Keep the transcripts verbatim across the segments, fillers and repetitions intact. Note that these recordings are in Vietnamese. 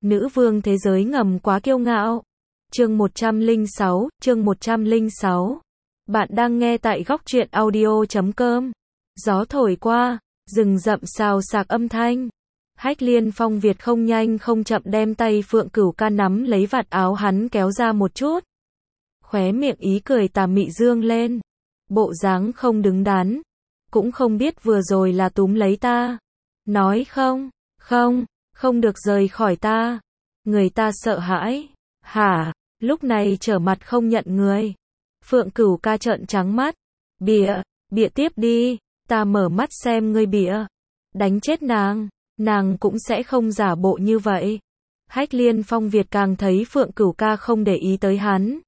Nữ vương thế giới ngầm quá kiêu ngạo. Chương một trăm lẻ sáu, chương một trăm lẻ sáu. Bạn đang nghe tại góc truyện audio chấm com. Gió thổi qua, rừng rậm xào xạc âm thanh. Hách Liên Phong Việt không nhanh không chậm đem tay Phượng Cửu Ca nắm lấy vạt áo hắn kéo ra một chút. Khóe miệng ý cười tà mị dương lên. Bộ dáng không đứng đắn. Cũng không biết vừa rồi là túm lấy ta. Nói không, không, không được rời khỏi ta. Người ta sợ hãi. Hả, lúc này trở mặt không nhận người. Phượng Cửu Ca trợn trắng mắt. Bịa, bịa tiếp đi, ta mở mắt xem ngươi bịa. Đánh chết nàng, nàng cũng sẽ không giả bộ như vậy. Hách Liên Phong Việt càng thấy Phượng Cửu Ca không để ý tới hắn.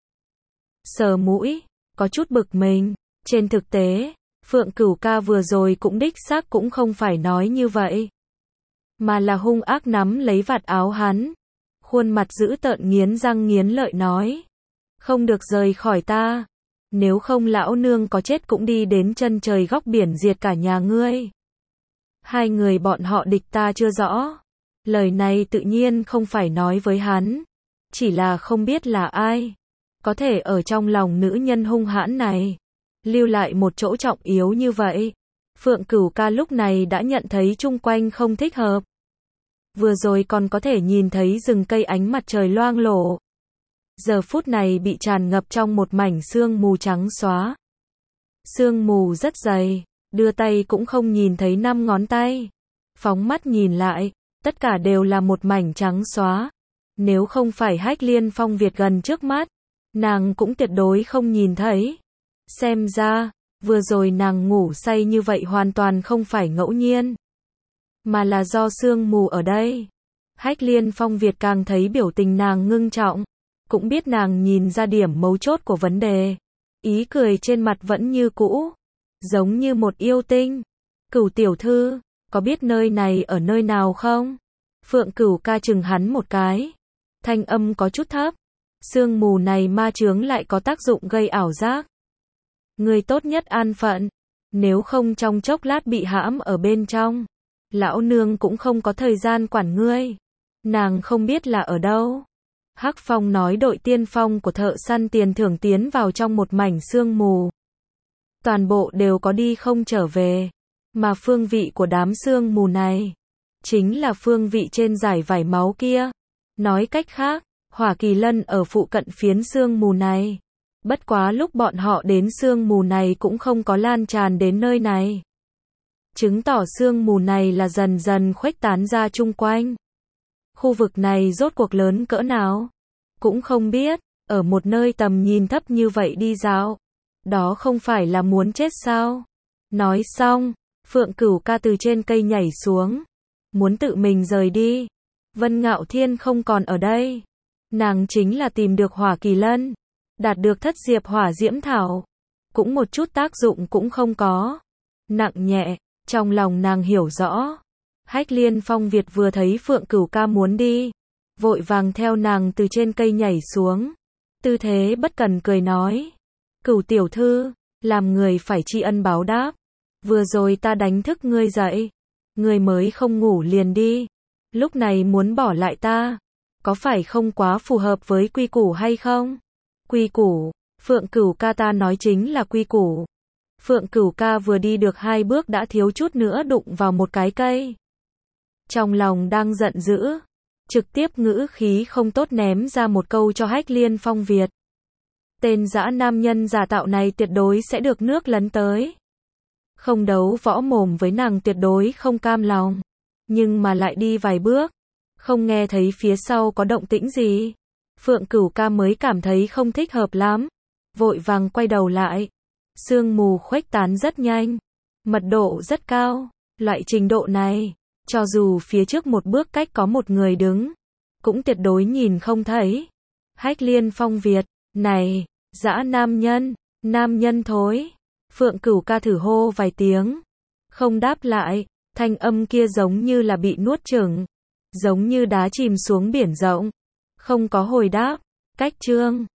Sờ mũi, có chút bực mình. Trên thực tế, Phượng Cửu Ca vừa rồi cũng đích xác cũng không phải nói như vậy. Mà là hung ác nắm lấy vạt áo hắn. Khuôn mặt dữ tợn nghiến răng nghiến lợi nói. Không được rời khỏi ta. Nếu không lão nương có chết cũng đi đến chân trời góc biển diệt cả nhà ngươi. Hai người bọn họ địch ta chưa rõ. Lời này tự nhiên không phải nói với hắn. Chỉ là không biết là ai. Có thể ở trong lòng nữ nhân hung hãn này. Lưu lại một chỗ trọng yếu như vậy. Phượng Cửu Ca lúc này đã nhận thấy chung quanh không thích hợp. Vừa rồi còn có thể nhìn thấy rừng cây ánh mặt trời loang lổ. Giờ phút này bị tràn ngập trong một mảnh sương mù trắng xóa. Sương mù rất dày, đưa tay cũng không nhìn thấy năm ngón tay. Phóng mắt nhìn lại, tất cả đều là một mảnh trắng xóa. Nếu không phải Hách Liên Phong Việt gần trước mắt, nàng cũng tuyệt đối không nhìn thấy. Xem ra, vừa rồi nàng ngủ say như vậy hoàn toàn không phải ngẫu nhiên, mà là do sương mù ở đây. Hách Liên Phong Việt càng thấy biểu tình nàng ngưng trọng, cũng biết nàng nhìn ra điểm mấu chốt của vấn đề. Ý cười trên mặt vẫn như cũ, giống như một yêu tinh. Cửu tiểu thư, có biết nơi này ở nơi nào không? Phượng Cửu Ca chừng hắn một cái. Thanh âm có chút thấp. Sương mù này ma chướng lại có tác dụng gây ảo giác. Ngươi tốt nhất an phận, nếu không trong chốc lát bị hãm ở bên trong. Lão nương cũng không có thời gian quản ngươi. Nàng không biết là ở đâu. Hắc Phong nói đội tiên phong của thợ săn tiền thưởng tiến vào trong một mảnh sương mù. Toàn bộ đều có đi không trở về. Mà phương vị của đám sương mù này, chính là phương vị trên dải vải máu kia. Nói cách khác, Hỏa Kỳ Lân ở phụ cận phiến sương mù này. Bất quá lúc bọn họ đến sương mù này cũng không có lan tràn đến nơi này. Chứng tỏ sương mù này là dần dần khuếch tán ra chung quanh. Khu vực này rốt cuộc lớn cỡ nào? Cũng không biết, ở một nơi tầm nhìn thấp như vậy đi dạo. Đó không phải là muốn chết sao? Nói xong, Phượng Cửu Ca từ trên cây nhảy xuống. Muốn tự mình rời đi. Vân Ngạo Thiên không còn ở đây. Nàng chính là tìm được Hỏa Kỳ Lân. Đạt được thất diệp hỏa diễm thảo. Cũng một chút tác dụng cũng không có. Nặng nhẹ, trong lòng nàng hiểu rõ. Hách Liên Phong Việt vừa thấy Phượng Cửu Ca muốn đi, vội vàng theo nàng từ trên cây nhảy xuống. Tư thế bất cần cười nói. Cửu tiểu thư, làm người phải tri ân báo đáp. Vừa rồi ta đánh thức ngươi dậy. Ngươi mới không ngủ liền đi. Lúc này muốn bỏ lại ta. Có phải không quá phù hợp với quy củ hay không? Quy củ, Phượng Cửu Ca ta nói chính là quy củ. Phượng Cửu Ca vừa đi được hai bước đã thiếu chút nữa đụng vào một cái cây. Trong lòng đang giận dữ, trực tiếp ngữ khí không tốt ném ra một câu cho Hách Liên Phong Việt. Tên dã nam nhân giả tạo này tuyệt đối sẽ được nước lấn tới. Không đấu võ mồm với nàng tuyệt đối không cam lòng. Nhưng mà lại đi vài bước, không nghe thấy phía sau có động tĩnh gì. Phượng Cửu Ca mới cảm thấy không thích hợp lắm. Vội vàng quay đầu lại. Sương mù khuếch tán rất nhanh. Mật độ rất cao. Loại trình độ này, cho dù phía trước một bước cách có một người đứng, cũng tuyệt đối nhìn không thấy. Hách Liên Phong Việt, này, dã nam nhân, nam nhân thối. Phượng Cửu Ca thử hô vài tiếng. Không đáp lại, thanh âm kia giống như là bị nuốt chửng. Giống như đá chìm xuống biển rộng. Không có hồi đáp. Cách chương